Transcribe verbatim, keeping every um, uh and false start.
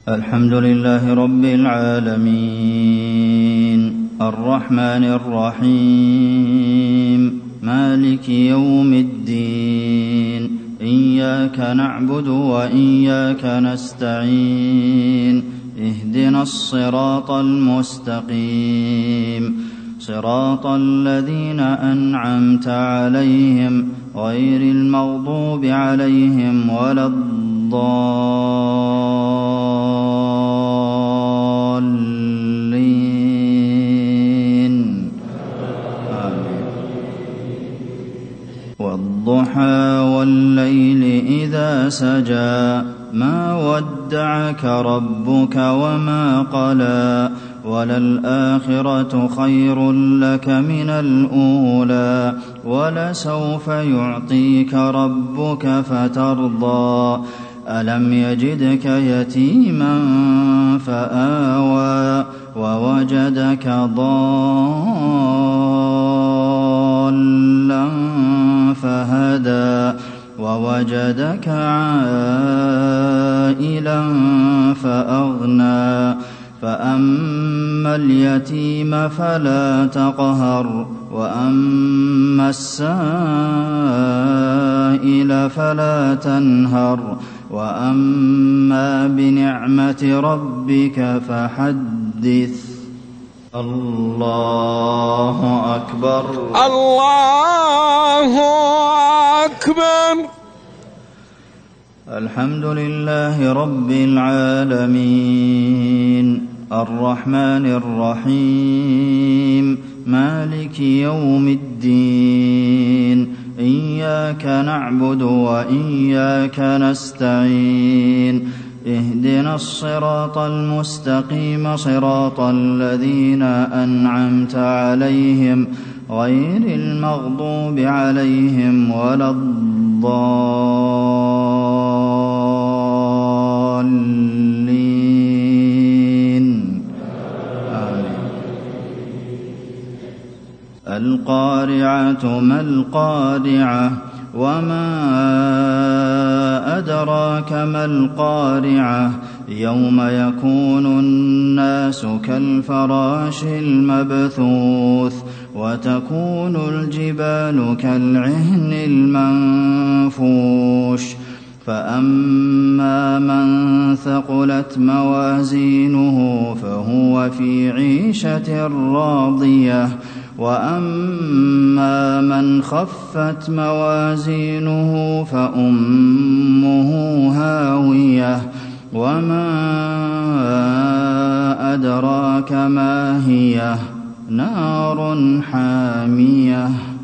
الحمد لله رب العالمين الرحمن الرحيم مالك يوم الدين إياك نعبد وإياك نستعين اهدنا الصراط المستقيم صراط الذين أنعمت عليهم غير المغضوب عليهم ولا الضالين آمين. والضحى والليل إذا سجى ما ودعك ربك وما قلى وللآخرة خير لك من الأولى ولسوف يعطيك ربك فترضى ألم يجدك يتيما فآوى ووجدك ضالا فهدى ووجدك عائلا فأغنى فأما اليتيم فلا تقهر وأما السائل فلا تنهر وأما بنعمة ربك فحدث. الله أكبر الله أكبر. الحمد لله رب العالمين الرحمن الرحيم مالك يوم الدين إياك نعبد وإياك نستعين اهدنا الصراط المستقيم صراط الذين أنعمت عليهم غير المغضوب عليهم ولا الضالين آمين. القارعة ما القارعة وما أدراك ما القارعة يوم يكون الناس كالفراش المبثوث وتكون الجبال كالعهن المنفوش فأما من ثقلت موازينه فهو في عيشة راضية وأما من خفت موازينه فأمه هاوية وما أدراك ما هي نار حامية.